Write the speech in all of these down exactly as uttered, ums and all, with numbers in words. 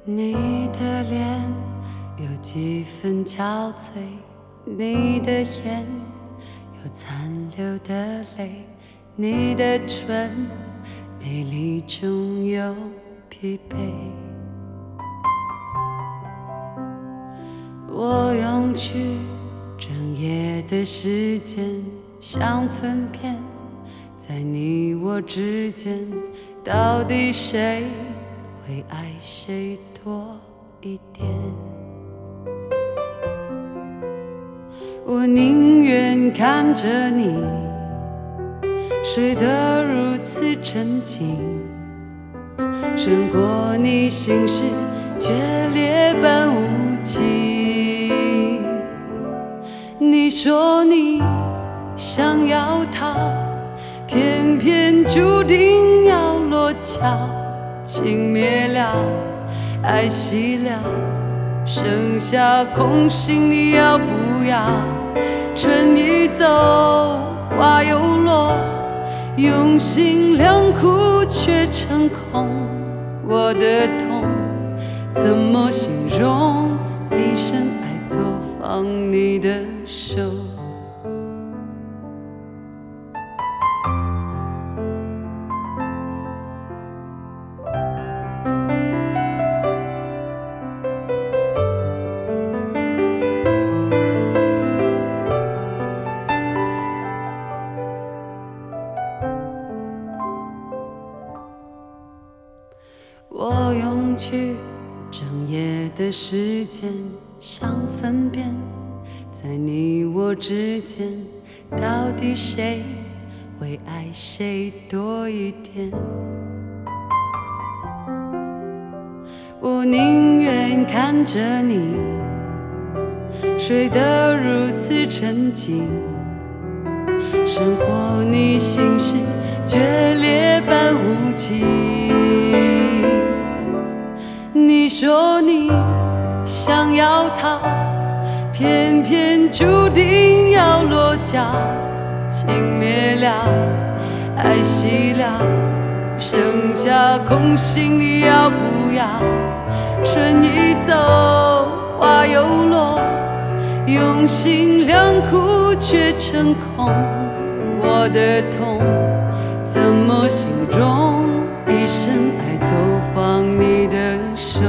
你的脸有几分憔悴，你的眼有残留的泪，你的唇美丽中有疲惫。我用去整夜的时间，想分辨在你我之间，到底谁会爱谁多一点。我宁愿看着你睡得如此沉静，胜过你心事决裂般无情。你说你想要逃，偏偏注定要落脚，情灭了，爱熄了，剩下空心，你要不要？春已走，花又落，用心良苦却成空。我的痛怎么形容？一生爱作放你的手。我用去整夜的时间，想分辨在你我之间，到底谁会爱谁多一点。我宁愿看着你睡得如此沉静，胜过你心事决裂般无情。你说你想要逃，偏偏注定要落脚，情灭了，爱熄了，剩下空心，你要不要？春已走，花又落，用心良苦却成空。我的痛怎么形容？一生爱走放你的手。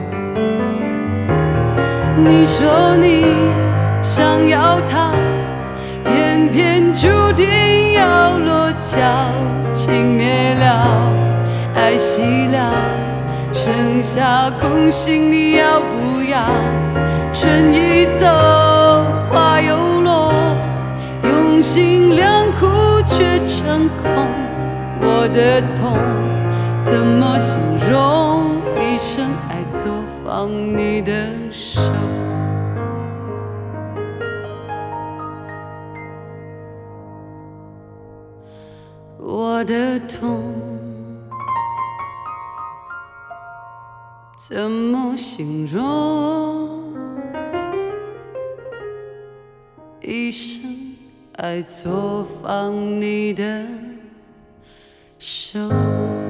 你说你想要逃，偏偏注定要落脚，情灭了，爱熄了，剩下空心，你要不要？春已走，花又落，用心良苦却成空。我的痛怎么形容？一生爱作放你的手。我的痛怎么形容？一生爱作放你的手。